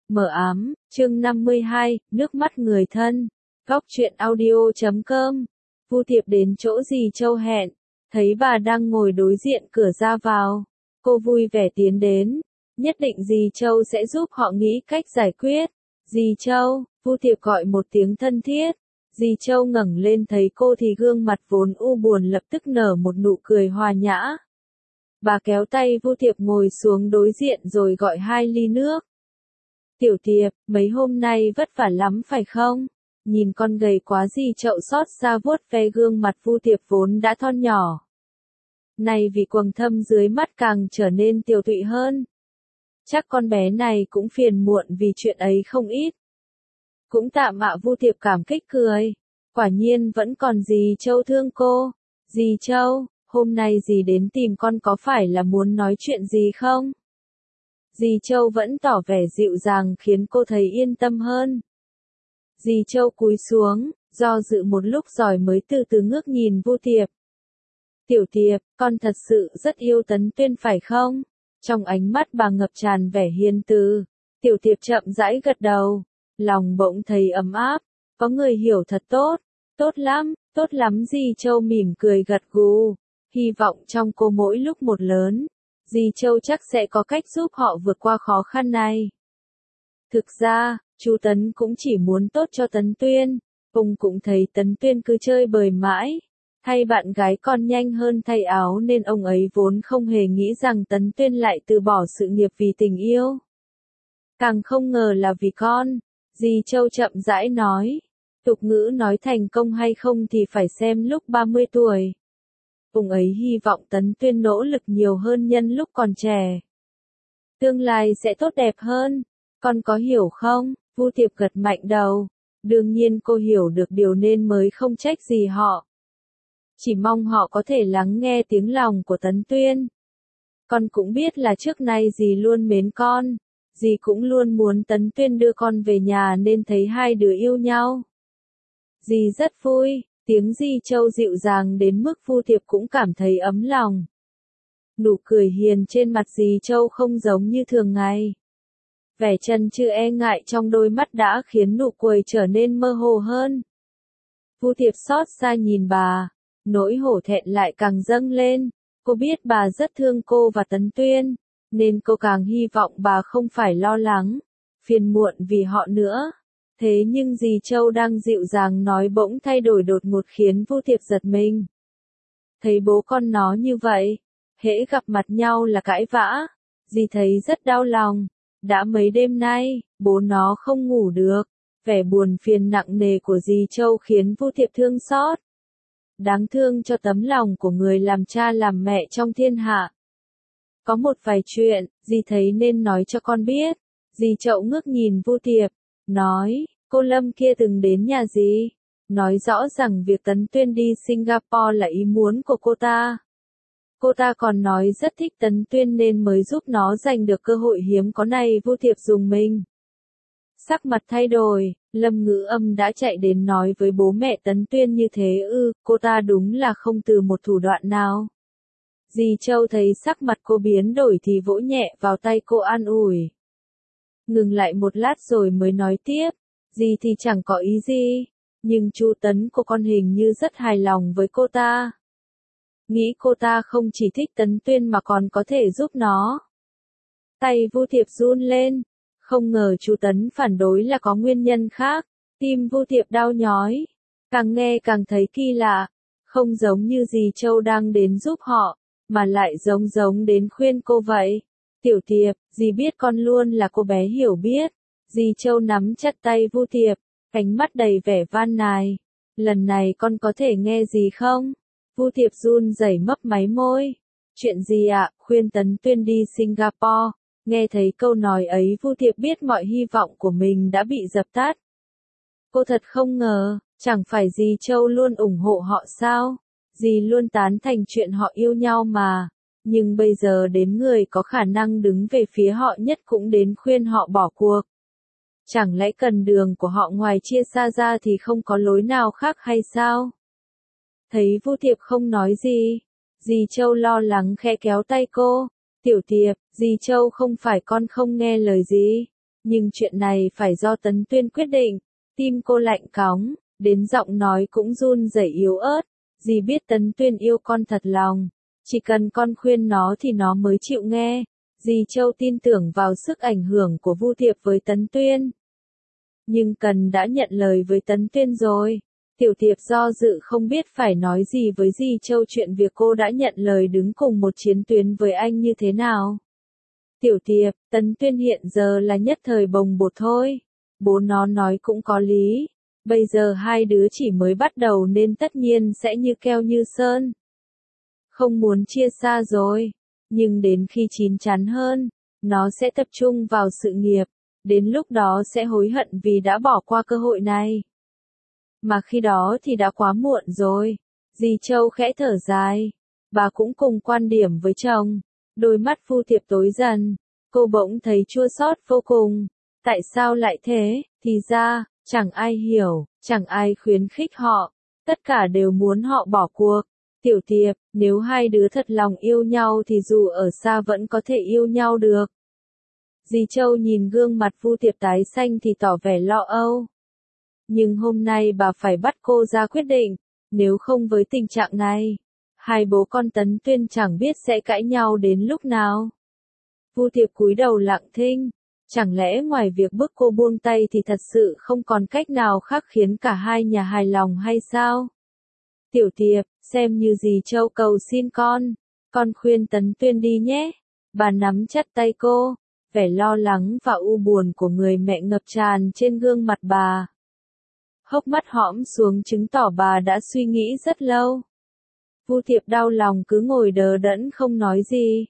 Mờ ám, chương 52, nước mắt người thân. Góc truyện audio.com. Vu Thiệp đến chỗ dì Châu hẹn, thấy bà đang ngồi đối diện cửa ra vào. Cô vui vẻ tiến đến, nhất định dì Châu sẽ giúp họ nghĩ cách giải quyết. Dì Châu, Vu Thiệp gọi một tiếng thân thiết. Dì Châu ngẩng lên thấy cô thì gương mặt vốn u buồn lập tức nở một nụ cười hòa nhã. Bà kéo tay Vu Thiệp ngồi xuống đối diện rồi gọi 2 ly nước. Tiểu Thiệp, mấy hôm nay vất vả lắm phải không? Nhìn con gầy quá dì Chậu xót xa vuốt ve gương mặt Vu Thiệp vốn đã thon nhỏ. Này vì quầng thâm dưới mắt càng trở nên tiều tụy hơn. Chắc con bé này cũng phiền muộn vì chuyện ấy không ít. Cũng tạm ạ, Vu Thiệp cảm kích cười. Quả nhiên vẫn còn dì Châu thương cô. Dì Châu, hôm nay dì đến tìm con có phải là muốn nói chuyện gì không? Dì Châu vẫn tỏ vẻ dịu dàng khiến cô thấy yên tâm hơn. Dì Châu cúi xuống, do dự một lúc rồi mới từ từ ngước nhìn Vu Thiệp. Tiểu Thiệp, con thật sự rất yêu Tấn Tuyên phải không? Trong ánh mắt bà ngập tràn vẻ hiền từ. Tiểu Thiệp chậm rãi gật đầu, lòng bỗng thấy ấm áp, có người hiểu thật tốt, tốt lắm dì Châu mỉm cười gật gù, hy vọng trong cô mỗi lúc một lớn. Dì Châu chắc sẽ có cách giúp họ vượt qua khó khăn này. Thực ra, chú Tấn cũng chỉ muốn tốt cho Tấn Tuyên. Ông cũng thấy Tấn Tuyên cứ chơi bời mãi. Thay bạn gái còn nhanh hơn thay áo nên ông ấy vốn không hề nghĩ rằng Tấn Tuyên lại từ bỏ sự nghiệp vì tình yêu. Càng không ngờ là vì con. Dì Châu chậm rãi nói. Tục ngữ nói thành công hay không thì phải xem lúc 30 tuổi. Ông ấy hy vọng Tấn Tuyên nỗ lực nhiều hơn nhân lúc còn trẻ. Tương lai sẽ tốt đẹp hơn, con có hiểu không? Vu Thiệp gật mạnh đầu. Đương nhiên cô hiểu được điều nên mới không trách gì họ. Chỉ mong họ có thể lắng nghe tiếng lòng của Tấn Tuyên. Con cũng biết là trước nay dì luôn mến con. Dì cũng luôn muốn Tấn Tuyên đưa con về nhà nên thấy hai đứa yêu nhau. Dì rất vui. Tiếng dì Châu dịu dàng đến mức Vu Thiệp cũng cảm thấy ấm lòng. Nụ cười hiền trên mặt dì Châu không giống như thường ngày. Vẻ chần chừ e ngại trong đôi mắt đã khiến nụ cười trở nên mơ hồ hơn. Vu Thiệp xót xa nhìn bà, nỗi hổ thẹn lại càng dâng lên. Cô biết bà rất thương cô và Tấn Tuyên, nên cô càng hy vọng bà không phải lo lắng, phiền muộn vì họ nữa. Thế nhưng dì Châu đang dịu dàng nói bỗng thay đổi đột ngột khiến Vu Thiệp giật mình. Thấy bố con nó như vậy, hễ gặp mặt nhau là cãi vã, dì thấy rất đau lòng. Đã mấy đêm nay, bố nó không ngủ được, vẻ buồn phiền nặng nề của dì Châu khiến Vu Thiệp thương xót. Đáng thương cho tấm lòng của người làm cha làm mẹ trong thiên hạ. Có một vài chuyện, dì thấy nên nói cho con biết. Dì Châu ngước nhìn Vu Thiệp, nói, cô Lâm kia từng đến nhà dì, nói rõ rằng việc Tấn Tuyên đi Singapore là ý muốn của cô ta. Cô ta còn nói rất thích Tấn Tuyên nên mới giúp nó giành được cơ hội hiếm có này. Vu Thiệp dùng mình. Sắc mặt thay đổi, Lâm Ngữ Âm đã chạy đến nói với bố mẹ Tấn Tuyên như thế cô ta đúng là không từ một thủ đoạn nào. Dì Châu thấy sắc mặt cô biến đổi thì vỗ nhẹ vào tay cô an ủi. Ngừng lại một lát rồi mới nói tiếp, dì thì chẳng có ý gì, nhưng chú Tấn của con hình như rất hài lòng với cô ta. Nghĩ cô ta không chỉ thích Tấn Tuyên mà còn có thể giúp nó. Tay Vu Thiệp run lên, không ngờ chú Tấn phản đối là có nguyên nhân khác. Tim Vu Thiệp đau nhói, càng nghe càng thấy kỳ lạ, không giống như dì Châu đang đến giúp họ, mà lại giống đến khuyên cô vậy. Tiểu Thiệp, dì biết con luôn là cô bé hiểu biết. Dì Châu nắm chặt tay Vu Thiệp, ánh mắt đầy vẻ van nài. Lần này con có thể nghe gì không? Vu Thiệp run rẩy mấp máy môi. Chuyện gì ạ? Khuyên Tấn Tuyên đi Singapore. Nghe thấy câu nói ấy Vu Thiệp biết mọi hy vọng của mình đã bị dập tắt. Cô thật không ngờ, chẳng phải dì Châu luôn ủng hộ họ sao? Dì luôn tán thành chuyện họ yêu nhau mà. Nhưng bây giờ đến người có khả năng đứng về phía họ nhất cũng đến khuyên họ bỏ cuộc. Chẳng lẽ cần đường của họ ngoài chia xa ra thì không có lối nào khác hay sao? Thấy Vu Thiệp không nói gì, dì Châu lo lắng khẽ kéo tay cô. Tiểu Thiệp, dì Châu không phải con không nghe lời gì. Nhưng chuyện này phải do Tấn Tuyên quyết định. Tim cô lạnh cóng, đến giọng nói cũng run rẩy yếu ớt. Dì biết Tấn Tuyên yêu con thật lòng. Chỉ cần con khuyên nó thì nó mới chịu nghe. Dì Châu tin tưởng vào sức ảnh hưởng của Vu Thiệp với Tấn Tuyên. Nhưng Cần đã nhận lời với Tấn Tuyên rồi. Tiểu Thiệp do dự không biết phải nói gì với dì Châu chuyện việc cô đã nhận lời đứng cùng một chiến tuyến với anh như thế nào. Tiểu Thiệp, Tấn Tuyên hiện giờ là nhất thời bồng bột thôi. Bố nó nói cũng có lý. Bây giờ hai đứa chỉ mới bắt đầu nên tất nhiên sẽ như keo như sơn. Không muốn chia xa rồi. Nhưng đến khi chín chắn hơn, nó sẽ tập trung vào sự nghiệp. Đến lúc đó sẽ hối hận vì đã bỏ qua cơ hội này. Mà khi đó thì đã quá muộn rồi. Dì Châu khẽ thở dài. Bà cũng cùng quan điểm với chồng. Đôi mắt Vu Thiệp tối dần. Cô bỗng thấy chua xót vô cùng. Tại sao lại thế? Thì ra, chẳng ai hiểu, chẳng ai khuyến khích họ. Tất cả đều muốn họ bỏ cuộc. Tiểu Thiệp, nếu hai đứa thật lòng yêu nhau thì dù ở xa vẫn có thể yêu nhau được. Dì Châu nhìn gương mặt Vu Thiệp tái xanh thì tỏ vẻ lo âu. Nhưng hôm nay bà phải bắt cô ra quyết định, nếu không với tình trạng này, hai bố con Tấn Tuyên chẳng biết sẽ cãi nhau đến lúc nào. Vu Thiệp cúi đầu lặng thinh, chẳng lẽ ngoài việc bức cô buông tay thì thật sự không còn cách nào khác khiến cả hai nhà hài lòng hay sao? Tiểu Thiệp, xem như dì Châu cầu xin con khuyên Tấn Tuyên đi nhé. Bà nắm chặt tay cô, vẻ lo lắng và u buồn của người mẹ ngập tràn trên gương mặt bà. Hốc mắt hõm xuống chứng tỏ bà đã suy nghĩ rất lâu. Vu Thiệp đau lòng cứ ngồi đờ đẫn không nói gì.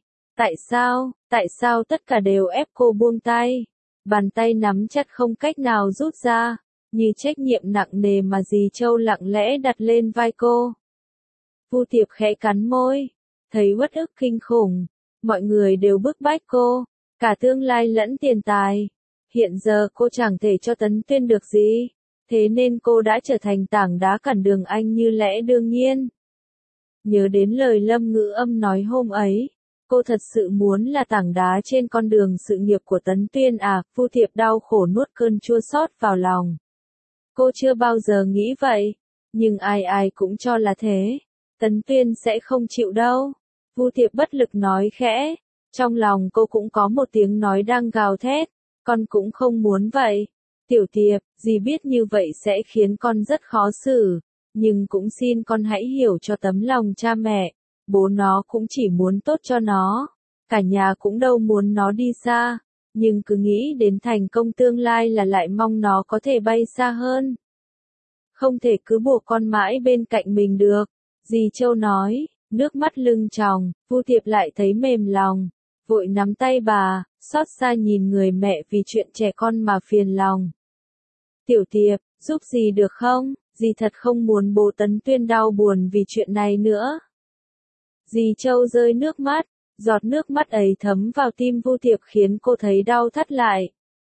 Tại sao tất cả đều ép cô buông tay? Bàn tay nắm chặt không cách nào rút ra, như trách nhiệm nặng nề mà dì Châu lặng lẽ đặt lên vai cô. Vu Thiệp khẽ cắn môi, thấy uất ức kinh khủng. Mọi người đều bức bách cô, cả tương lai lẫn tiền tài. Hiện giờ cô chẳng thể cho Tấn Tuyên được gì. Thế nên cô đã trở thành tảng đá cản đường anh như lẽ đương nhiên. Nhớ đến lời Lâm Ngữ Âm nói hôm ấy, cô thật sự muốn là tảng đá trên con đường sự nghiệp của Tấn Tuyên à? Vu Thiệp đau khổ nuốt cơn chua xót vào lòng. Cô chưa bao giờ nghĩ vậy, nhưng ai cũng cho là thế. Tấn Tuyên sẽ không chịu đâu. Vu Thiệp bất lực nói khẽ, trong lòng cô cũng có một tiếng nói đang gào thét, con cũng không muốn vậy. Tiểu Thiệp, dì biết như vậy sẽ khiến con rất khó xử, nhưng cũng xin con hãy hiểu cho tấm lòng cha mẹ, bố nó cũng chỉ muốn tốt cho nó, cả nhà cũng đâu muốn nó đi xa, nhưng cứ nghĩ đến thành công tương lai là lại mong nó có thể bay xa hơn. Không thể cứ buộc con mãi bên cạnh mình được, dì Châu nói, nước mắt lưng tròng. Vu Thiệp lại thấy mềm lòng, vội nắm tay bà, xót xa nhìn người mẹ vì chuyện trẻ con mà phiền lòng. Tiểu Thiệp, giúp dì được không? Dì thật không muốn bố Tấn Tuyên đau buồn vì chuyện này nữa. Dì Châu rơi nước mắt, giọt nước mắt ấy thấm vào tim Vu Thiệp khiến cô thấy đau thắt lại.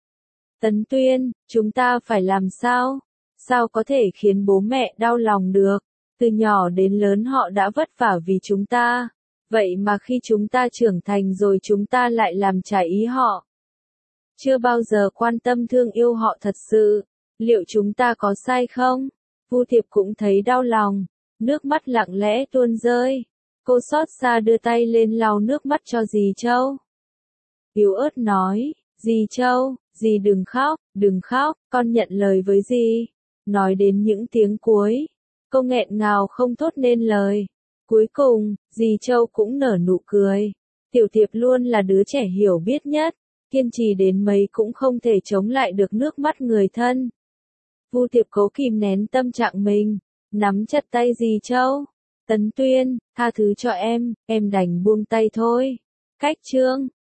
Tấn Tuyên, chúng ta phải làm sao? Sao có thể khiến bố mẹ đau lòng được? Từ nhỏ đến lớn họ đã vất vả vì chúng ta. Vậy mà khi chúng ta trưởng thành rồi chúng ta lại làm trái ý họ. Chưa bao giờ quan tâm thương yêu họ thật sự. Liệu chúng ta có sai không? Vu Thiệp cũng thấy đau lòng. Nước mắt lặng lẽ tuôn rơi. Cô xót xa đưa tay lên lau nước mắt cho dì Châu. Yếu ớt nói, dì Châu, dì đừng khóc, con nhận lời với dì. Nói đến những tiếng cuối, cô nghẹn ngào không thốt nên lời. Cuối cùng, dì Châu cũng nở nụ cười. Tiểu Thiệp luôn là đứa trẻ hiểu biết nhất, kiên trì đến mấy cũng không thể chống lại được nước mắt người thân. Vu Thiệp cố kìm nén tâm trạng mình, nắm chặt tay dì Châu. Tấn Tuyên, tha thứ cho em đành buông tay thôi. Cách chương